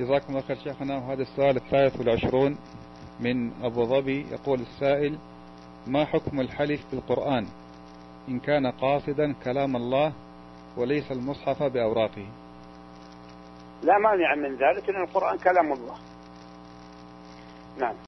جزاكم الله خير شيخنا. وهذا السؤال 23 من أبو ظبي. يقول السائل: ما حكم الحلف بالقرآن إن كان قاصدا كلام الله وليس المصحف بأوراقه؟ لا مانع من ذلك، لأن القرآن كلام الله. نعم.